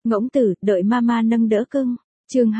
Ngỗng tử, đợi mama nâng đỡ cưng. Chương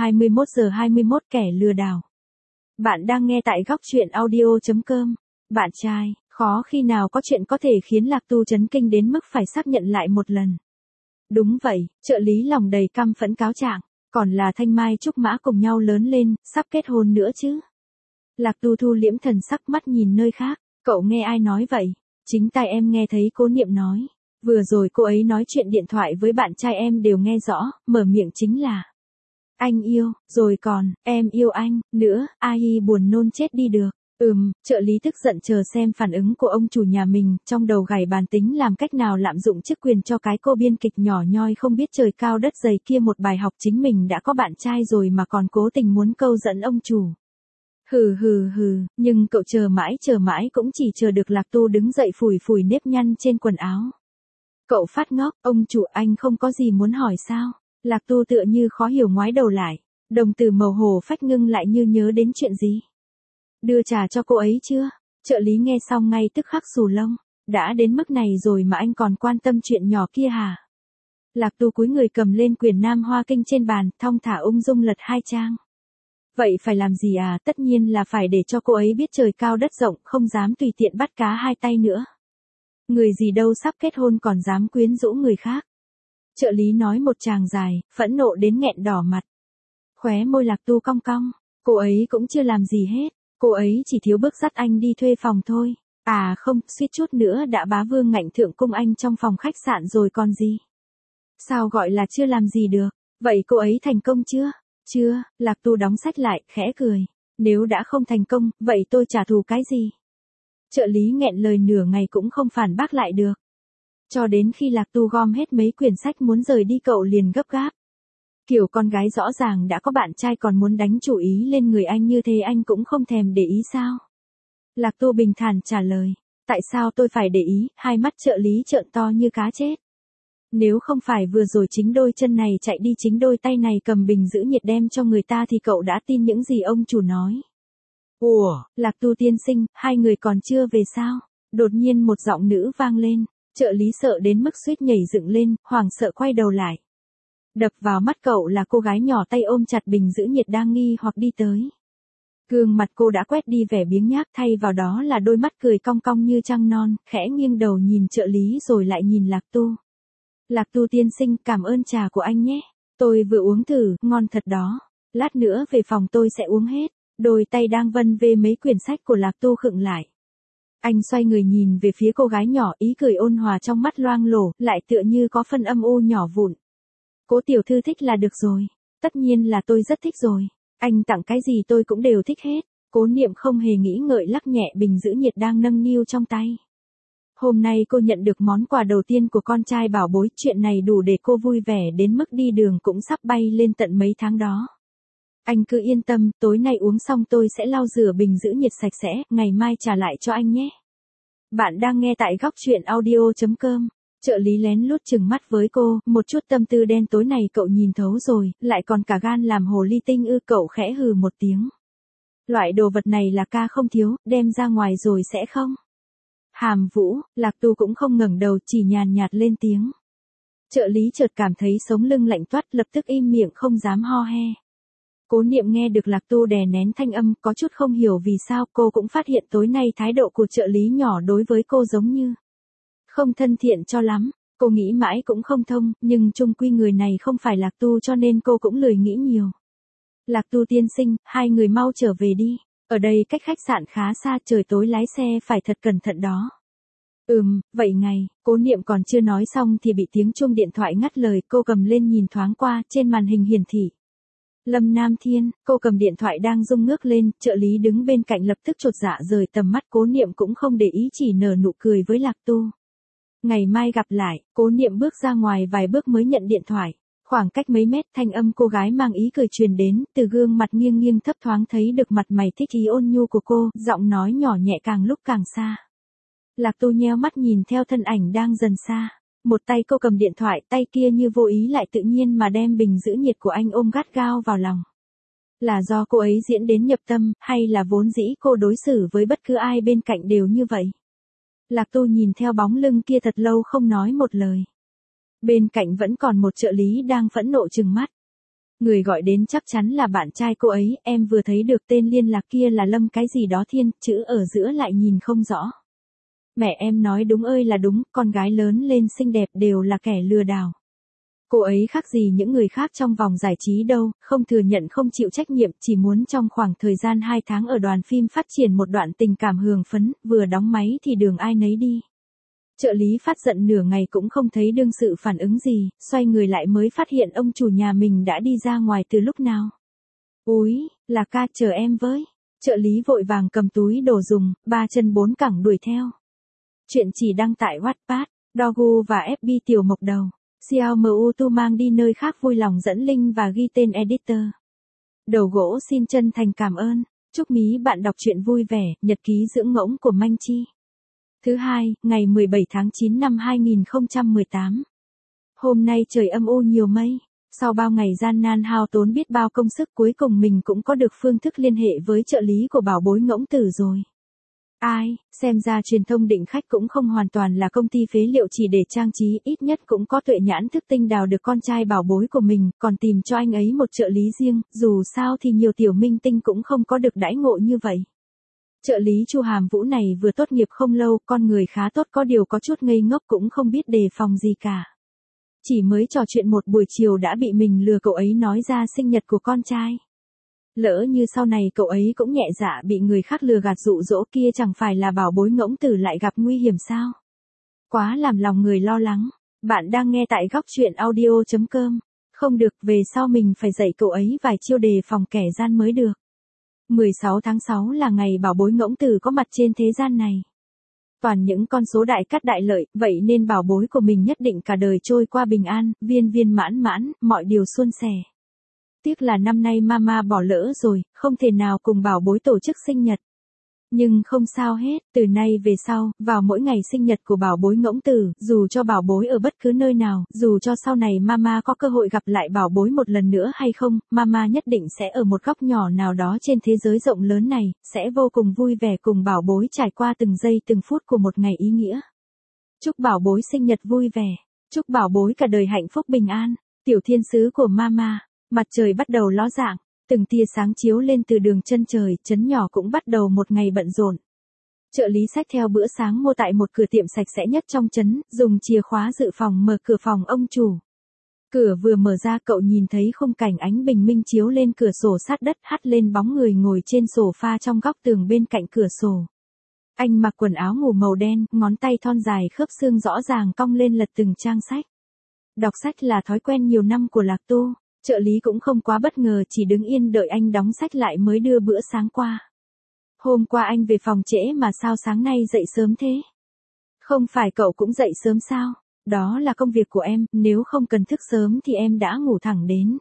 21:21 kẻ lừa đảo. Bạn đang nghe tại góc truyện audio.com. Bạn trai, khó khi nào có chuyện có thể khiến Lạc Tu chấn kinh đến mức phải xác nhận lại một lần. Đúng vậy, trợ lý lòng đầy căm phẫn cáo trạng, còn là Thanh Mai Trúc Mã cùng nhau lớn lên, sắp kết hôn nữa chứ. Lạc Tu thu liễm thần sắc, mắt nhìn nơi khác. Cậu nghe ai nói vậy? Chính tai em nghe thấy Cố Niệm nói. Vừa rồi cô ấy nói chuyện điện thoại với bạn trai em đều nghe rõ, mở miệng chính là anh yêu, rồi còn, em yêu anh, nữa, ai buồn nôn chết đi được. Trợ lý tức giận chờ xem phản ứng của ông chủ nhà mình, trong đầu gảy bàn tính làm cách nào lạm dụng chức quyền cho cái cô biên kịch nhỏ nhoi không biết trời cao đất dày kia một bài học. Chính mình đã có bạn trai rồi mà còn cố tình muốn câu dẫn ông chủ. Hừ, nhưng cậu chờ mãi cũng chỉ chờ được Lạc Tu đứng dậy phủi phủi nếp nhăn trên quần áo. Cậu phát ngốc, ông chủ anh không có gì muốn hỏi sao? Lạc Tu tựa như khó hiểu ngoái đầu lại, đồng tử màu hồ phách ngưng lại như nhớ đến chuyện gì. Đưa trà cho cô ấy chưa? Trợ lý nghe xong ngay tức khắc xù lông, đã đến mức này rồi mà anh còn quan tâm chuyện nhỏ kia hả? Lạc Tu cúi người cầm lên quyển Nam Hoa Kinh trên bàn, thong thả ung dung lật 2 trang. Vậy phải làm gì à? Tất nhiên là phải để cho cô ấy biết trời cao đất rộng, không dám tùy tiện bắt cá hai tay nữa. Người gì đâu sắp kết hôn còn dám quyến rũ người khác. Trợ lý nói một tràng dài, phẫn nộ đến nghẹn đỏ mặt. Khóe môi Lạc Tu cong cong, cô ấy cũng chưa làm gì hết, cô ấy chỉ thiếu bước dắt anh đi thuê phòng thôi. À không, suýt chút nữa đã bá vương ngạnh thượng cung anh trong phòng khách sạn rồi còn gì. Sao gọi là chưa làm gì được, vậy cô ấy thành công chưa? Chưa, Lạc Tu đóng sách lại, khẽ cười. Nếu đã không thành công, vậy tôi trả thù cái gì? Trợ lý nghẹn lời nửa ngày cũng không phản bác lại được. Cho đến khi Lạc Tu gom hết mấy quyển sách muốn rời đi cậu liền gấp gáp. Kiểu con gái rõ ràng đã có bạn trai còn muốn đánh chủ ý lên người anh như thế anh cũng không thèm để ý sao? Lạc Tu bình thản trả lời. Tại sao tôi phải để ý? Hai mắt trợ lý trợn to như cá chết. Nếu không phải vừa rồi chính đôi chân này chạy đi chính đôi tay này cầm bình giữ nhiệt đem cho người ta thì cậu đã tin những gì ông chủ nói. Ủa, Lạc Tu tiên sinh, hai người còn chưa về sao? Đột nhiên một giọng nữ vang lên. Trợ lý sợ đến mức suýt nhảy dựng lên, hoảng sợ quay đầu lại. Đập vào mắt cậu là cô gái nhỏ tay ôm chặt bình giữ nhiệt đang nghi hoặc đi tới. Gương mặt cô đã quét đi vẻ biếng nhác, thay vào đó là đôi mắt cười cong cong như trăng non, khẽ nghiêng đầu nhìn trợ lý rồi lại nhìn Lạc Tu. Lạc Tu tiên sinh, cảm ơn trà của anh nhé. Tôi vừa uống thử, ngon thật đó. Lát nữa về phòng tôi sẽ uống hết. Đôi tay đang vân vê mấy quyển sách của Lạc Tu khựng lại. Anh xoay người nhìn về phía cô gái nhỏ, ý cười ôn hòa trong mắt loang lổ, lại tựa như có phân âm u nhỏ vụn. Cố tiểu thư thích là được rồi. Tất nhiên là tôi rất thích rồi. Anh tặng cái gì tôi cũng đều thích hết. Cố Niệm không hề nghĩ ngợi lắc nhẹ bình giữ nhiệt đang nâng niu trong tay. Hôm nay cô nhận được món quà đầu tiên của con trai bảo bối, chuyện này đủ để cô vui vẻ đến mức đi đường cũng sắp bay lên tận mấy tháng đó. Anh cứ yên tâm, tối nay uống xong tôi sẽ lau rửa bình giữ nhiệt sạch sẽ, ngày mai trả lại cho anh nhé. Bạn đang nghe tại góc truyện audio.com. Trợ lý lén lút chừng mắt với cô, một chút tâm tư đen tối này cậu nhìn thấu rồi, lại còn cả gan làm hồ ly tinh ư? Cậu khẽ hừ một tiếng. Loại đồ vật này là ca không thiếu, đem ra ngoài rồi sẽ không? Hàm Vũ, Lạc Tu cũng không ngẩng đầu, chỉ nhàn nhạt lên tiếng. Trợ lý chợt cảm thấy sống lưng lạnh toát, lập tức im miệng không dám ho he. Cố Niệm nghe được Lạc Tu đè nén thanh âm, có chút không hiểu vì sao. Cô cũng phát hiện tối nay thái độ của trợ lý nhỏ đối với cô giống như không thân thiện cho lắm. Cô nghĩ mãi cũng không thông, nhưng chung quy người này không phải Lạc Tu cho nên cô cũng lười nghĩ nhiều. Lạc Tu tiên sinh, hai người mau trở về đi. Ở đây cách khách sạn khá xa, trời tối lái xe phải thật cẩn thận đó. Vậy ngày, Cố Niệm còn chưa nói xong thì bị tiếng chuông điện thoại ngắt lời. Cô cầm lên nhìn thoáng qua, trên màn hình hiển thị Lâm Nam Thiên. Cô cầm điện thoại đang rung ngước lên, trợ lý đứng bên cạnh lập tức chột dạ rời tầm mắt. Cố Niệm cũng không để ý, chỉ nở nụ cười với Lạc Tu. Ngày mai gặp lại. Cố Niệm bước ra ngoài vài bước mới nhận điện thoại. Khoảng cách mấy mét, thanh âm cô gái mang ý cười truyền đến, từ gương mặt nghiêng nghiêng thấp thoáng thấy được mặt mày thích ý ôn nhu của cô, giọng nói nhỏ nhẹ càng lúc càng xa. Lạc Tu nheo mắt nhìn theo thân ảnh đang dần xa. Một tay cô cầm điện thoại, tay kia như vô ý lại tự nhiên mà đem bình giữ nhiệt của anh ôm gắt gao vào lòng. Là do cô ấy diễn đến nhập tâm, hay là vốn dĩ cô đối xử với bất cứ ai bên cạnh đều như vậy? Lạc Tu nhìn theo bóng lưng kia thật lâu không nói một lời. Bên cạnh vẫn còn một trợ lý đang phẫn nộ trừng mắt. Người gọi đến chắc chắn là bạn trai cô ấy, em vừa thấy được tên liên lạc kia là Lâm cái gì đó Thiên, chữ ở giữa lại nhìn không rõ. Mẹ em nói đúng ơi là đúng, con gái lớn lên xinh đẹp đều là kẻ lừa đảo. Cô ấy khác gì những người khác trong vòng giải trí đâu, không thừa nhận không chịu trách nhiệm, chỉ muốn trong khoảng thời gian 2 tháng ở đoàn phim phát triển một đoạn tình cảm hương phấn, vừa đóng máy thì đường ai nấy đi. Trợ lý phát giận nửa ngày cũng không thấy đương sự phản ứng gì, xoay người lại mới phát hiện ông chủ nhà mình đã đi ra ngoài từ lúc nào. Úi, là ca chờ em với. Trợ lý vội vàng cầm túi đồ dùng, 3 chân 4 cẳng đuổi theo. Chuyện chỉ đăng tại Wattpad, Dogu và FB Tiểu Mộc Đầu. Xiaomu Tu mang đi nơi khác vui lòng dẫn link và ghi tên editor. Đầu gỗ xin chân thành cảm ơn. Chúc mí bạn đọc truyện vui vẻ, nhật ký dưỡng ngỗng của Manh Chi. Thứ hai, ngày 17 tháng 9 năm 2018. Hôm nay trời âm u nhiều mây. Sau bao ngày gian nan hao tốn biết bao công sức cuối cùng mình cũng có được phương thức liên hệ với trợ lý của bảo bối ngỗng tử rồi. Ai, xem ra truyền thông định khách cũng không hoàn toàn là công ty phế liệu chỉ để trang trí, ít nhất cũng có tuệ nhãn thức tinh đào được con trai bảo bối của mình, còn tìm cho anh ấy một trợ lý riêng, dù sao thì nhiều tiểu minh tinh cũng không có được đãi ngộ như vậy. Trợ lý Chu Hàm Vũ này vừa tốt nghiệp không lâu, con người khá tốt có điều có chút ngây ngốc cũng không biết đề phòng gì cả. Chỉ mới trò chuyện một buổi chiều đã bị mình lừa cậu ấy nói ra sinh nhật của con trai. Lỡ như sau này cậu ấy cũng nhẹ dạ bị người khác lừa gạt dụ dỗ kia chẳng phải là bảo bối ngỗng tử lại gặp nguy hiểm sao? Quá làm lòng người lo lắng. Bạn đang nghe tại góc truyện audio.com. Không được, về sau mình phải dạy cậu ấy vài chiêu đề phòng kẻ gian mới được. 16 tháng 6 là ngày bảo bối ngỗng tử có mặt trên thế gian này. Toàn những con số đại cát đại lợi, vậy nên bảo bối của mình nhất định cả đời trôi qua bình an, viên viên mãn mãn, mọi điều suôn sẻ. Tiếc là năm nay mama bỏ lỡ rồi, không thể nào cùng bảo bối tổ chức sinh nhật. Nhưng không sao hết, từ nay về sau, vào mỗi ngày sinh nhật của bảo bối ngỗng tử, dù cho bảo bối ở bất cứ nơi nào, dù cho sau này mama có cơ hội gặp lại bảo bối một lần nữa hay không, mama nhất định sẽ ở một góc nhỏ nào đó trên thế giới rộng lớn này, sẽ vô cùng vui vẻ cùng bảo bối trải qua từng giây từng phút của một ngày ý nghĩa. Chúc bảo bối sinh nhật vui vẻ, chúc bảo bối cả đời hạnh phúc bình an, tiểu thiên sứ của mama. Mặt trời bắt đầu ló dạng, từng tia sáng chiếu lên từ đường chân trời, trấn nhỏ cũng bắt đầu một ngày bận rộn. Trợ lý xách theo bữa sáng mua tại một cửa tiệm sạch sẽ nhất trong trấn, dùng chìa khóa dự phòng mở cửa phòng ông chủ. Cửa vừa mở ra cậu nhìn thấy khung cảnh ánh bình minh chiếu lên cửa sổ sát đất hắt lên bóng người ngồi trên sofa trong góc tường bên cạnh cửa sổ. Anh mặc quần áo ngủ màu đen, ngón tay thon dài khớp xương rõ ràng cong lên lật từng trang sách. Đọc sách là thói quen nhiều năm của Lạc Tu. Trợ lý cũng không quá bất ngờ, chỉ đứng yên đợi anh đóng sách lại mới đưa bữa sáng qua. Hôm qua anh về phòng trễ mà sao sáng nay dậy sớm thế? Không phải cậu cũng dậy sớm sao? Đó là công việc của em, nếu không cần thức sớm thì em đã ngủ thẳng đến.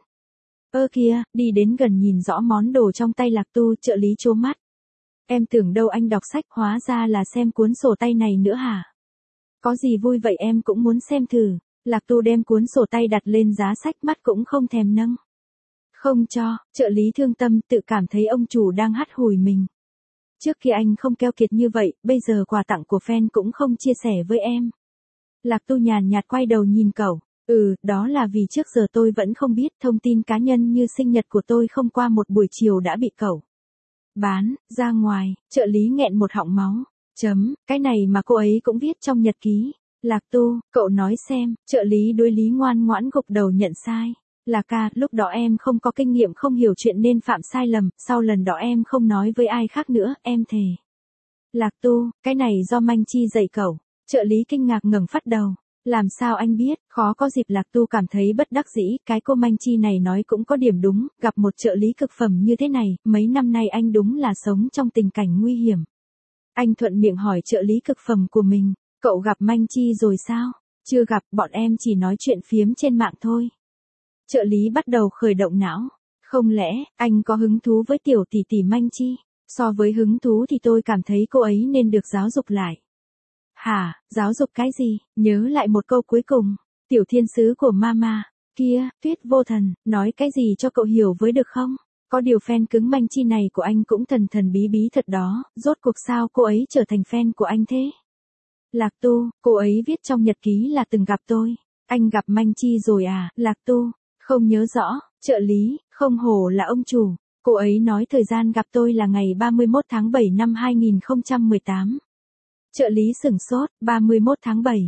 Ơ kìa, đi đến gần nhìn rõ món đồ trong tay Lạc Tu, trợ lý trố mắt. Em tưởng đâu anh đọc sách, hóa ra là xem cuốn sổ tay này nữa hả? Có gì vui vậy em cũng muốn xem thử. Lạc Tu đem cuốn sổ tay đặt lên giá sách, mắt cũng không thèm nâng. Không cho, trợ lý thương tâm tự cảm thấy ông chủ đang hắt hủi mình. Trước kia anh không keo kiệt như vậy, bây giờ quà tặng của fan cũng không chia sẻ với em. Lạc Tu nhàn nhạt quay đầu nhìn cậu. Đó là vì trước giờ tôi vẫn không biết thông tin cá nhân như sinh nhật của tôi không qua một buổi chiều đã bị cậu bán ra ngoài. Trợ lý nghẹn một họng máu. Cái này mà cô ấy cũng viết trong nhật ký. Lạc Tu, cậu nói xem, trợ lý đối lý ngoan ngoãn gục đầu nhận sai. Là ca, lúc đó em không có kinh nghiệm không hiểu chuyện nên phạm sai lầm, sau lần đó em không nói với ai khác nữa, em thề. Lạc Tu, cái này do Manh Chi dạy cậu. Trợ lý kinh ngạc ngẩng phát đầu. Làm sao anh biết, khó có dịp. Lạc Tu cảm thấy bất đắc dĩ, cái cô Manh Chi này nói cũng có điểm đúng, gặp một trợ lý cực phẩm như thế này, mấy năm nay anh đúng là sống trong tình cảnh nguy hiểm. Anh thuận miệng hỏi trợ lý cực phẩm của mình. Cậu gặp Manh Chi rồi sao? Chưa gặp, bọn em chỉ nói chuyện phiếm trên mạng thôi. Trợ lý bắt đầu khởi động não. Không lẽ, anh có hứng thú với tiểu tỷ tỷ Manh Chi? So với hứng thú thì tôi cảm thấy cô ấy nên được giáo dục lại. Hả, giáo dục cái gì? Nhớ lại một câu cuối cùng. Tiểu thiên sứ của mama. Kia, Tuyết Vô Thần, nói cái gì cho cậu hiểu với được không? Có điều fan cứng Manh Chi này của anh cũng thần thần bí bí thật đó. Rốt cuộc sao cô ấy trở thành fan của anh thế? Lạc Tu, cô ấy viết trong nhật ký là từng gặp tôi. Anh gặp Manh Chi rồi à, Lạc Tu? Không nhớ rõ, trợ lý, không hổ là ông chủ. Cô ấy nói thời gian gặp tôi là ngày 31 tháng 7 năm 2018. Trợ lý sửng sốt, 31 tháng 7.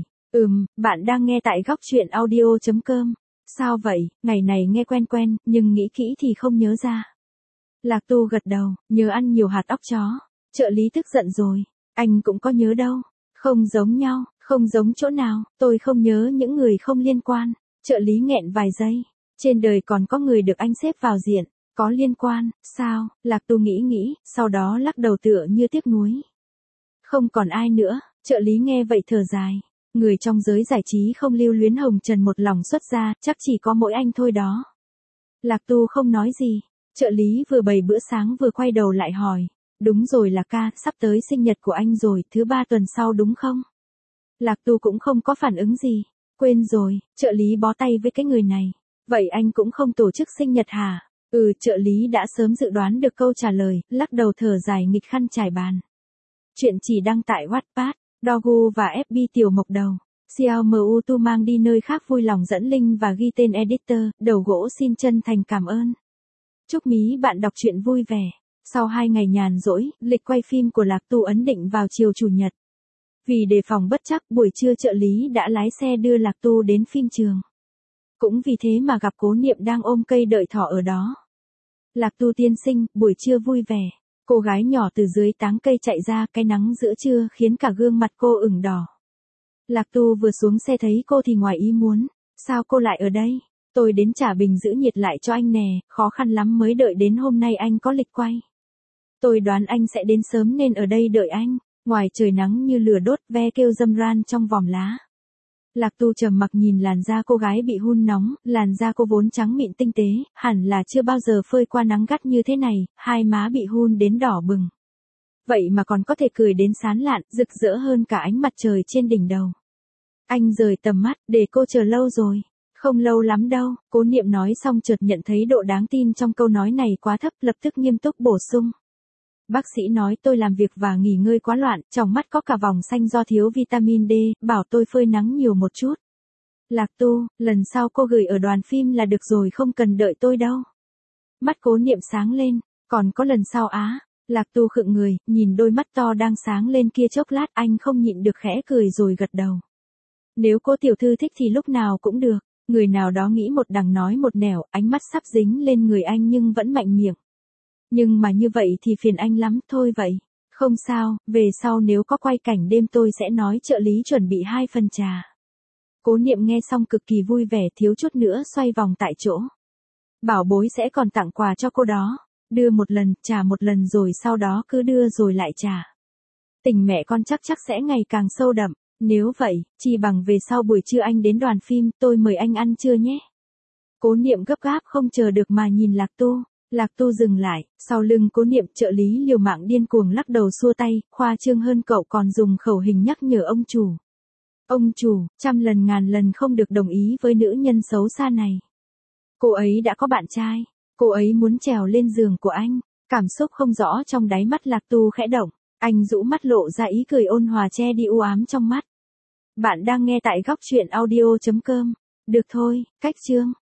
Bạn đang nghe tại góc truyện audio.com. Sao vậy, ngày này nghe quen quen, nhưng nghĩ kỹ thì không nhớ ra. Lạc Tu gật đầu, nhớ ăn nhiều hạt óc chó. Trợ lý tức giận rồi, anh cũng có nhớ đâu. Không giống nhau, không giống chỗ nào, tôi không nhớ những người không liên quan. Trợ lý nghẹn vài giây, trên đời còn có người được anh xếp vào diện, có liên quan, sao? Lạc Tu nghĩ, sau đó lắc đầu tựa như tiếc nuối. Không còn ai nữa, trợ lý nghe vậy thở dài. Người trong giới giải trí không lưu luyến hồng trần một lòng xuất ra, chắc chỉ có mỗi anh thôi đó. Lạc Tu không nói gì, trợ lý vừa bày bữa sáng vừa quay đầu lại hỏi. Đúng rồi Lạc ca, sắp tới sinh nhật của anh rồi, thứ 3 tuần sau đúng không? Lạc Tu cũng không có phản ứng gì. Quên rồi, trợ lý bó tay với cái người này. Vậy anh cũng không tổ chức sinh nhật hả? Trợ lý đã sớm dự đoán được câu trả lời, lắc đầu thở dài nghịch khăn trải bàn. Chuyện chỉ đăng tại Wattpad, Dogu và FB Tiểu Mộc Đầu. Xiaomu Tu mang đi nơi khác vui lòng dẫn link và ghi tên editor, Đầu Gỗ xin chân thành cảm ơn. Chúc mí bạn đọc truyện vui vẻ. Sau 2 ngày nhàn rỗi, lịch quay phim của Lạc Tu ấn định vào chiều Chủ nhật. Vì đề phòng bất trắc, buổi trưa trợ lý đã lái xe đưa Lạc Tu đến phim trường. Cũng vì thế mà gặp Cố Niệm đang ôm cây đợi thỏ ở đó. Lạc Tu tiên sinh, buổi trưa vui vẻ. Cô gái nhỏ từ dưới táng cây chạy ra, cái nắng giữa trưa khiến cả gương mặt cô ửng đỏ. Lạc Tu vừa xuống xe thấy cô thì ngoài ý muốn. Sao cô lại ở đây? Tôi đến trả bình giữ nhiệt lại cho anh nè, khó khăn lắm mới đợi đến hôm nay anh có lịch quay. Tôi đoán anh sẽ đến sớm nên ở đây đợi anh. Ngoài trời nắng như lửa đốt, ve kêu râm ran trong vòm lá. Lạc Tu trầm mặc nhìn làn da cô gái bị hun nóng, làn da cô vốn trắng mịn tinh tế, hẳn là chưa bao giờ phơi qua nắng gắt như thế này, hai má bị hun đến đỏ bừng. Vậy mà còn có thể cười đến sán lạn, rực rỡ hơn cả ánh mặt trời trên đỉnh đầu. Anh rời tầm mắt, để cô chờ lâu rồi. Không lâu lắm đâu, Cố Niệm nói xong chợt nhận thấy độ đáng tin trong câu nói này quá thấp, lập tức nghiêm túc bổ sung. Bác sĩ nói tôi làm việc và nghỉ ngơi quá loạn, trong mắt có cả vòng xanh do thiếu vitamin D, bảo tôi phơi nắng nhiều một chút. Lạc Tu, lần sau cô gửi ở đoàn phim là được rồi, không cần đợi tôi đâu. Mắt Cố Niệm sáng lên, còn có lần sau á? Lạc Tu khựng người, nhìn đôi mắt to đang sáng lên kia chốc lát, anh không nhịn được khẽ cười rồi gật đầu. Nếu cô tiểu thư thích thì lúc nào cũng được. Người nào đó nghĩ một đằng nói một nẻo, ánh mắt sắp dính lên người anh nhưng vẫn mạnh miệng. Nhưng mà như vậy thì phiền anh lắm, thôi vậy. Không sao, về sau nếu có quay cảnh đêm tôi sẽ nói trợ lý chuẩn bị 2 phần trà. Cố Niệm nghe xong cực kỳ vui vẻ, thiếu chút nữa xoay vòng tại chỗ. Bảo bối sẽ còn tặng quà cho cô đó. Đưa một lần, trả một lần rồi sau đó cứ đưa rồi lại trả. Tình mẹ con chắc sẽ ngày càng sâu đậm. Nếu vậy, chỉ bằng về sau buổi trưa anh đến đoàn phim, tôi mời anh ăn trưa nhé. Cố Niệm gấp gáp không chờ được mà nhìn Lạc Tu. Lạc Tu dừng lại, sau lưng Cố Niệm, trợ lý liều mạng điên cuồng lắc đầu xua tay, khoa trương hơn cậu còn dùng khẩu hình nhắc nhở ông chủ. Ông chủ, 100 lần ngàn lần không được đồng ý với nữ nhân xấu xa này. Cô ấy đã có bạn trai, cô ấy muốn trèo lên giường của anh. Cảm xúc không rõ trong đáy mắt Lạc Tu khẽ động, anh rũ mắt lộ ra ý cười ôn hòa che đi u ám trong mắt. Bạn đang nghe tại góc truyện audio.com. Được thôi, cách chương.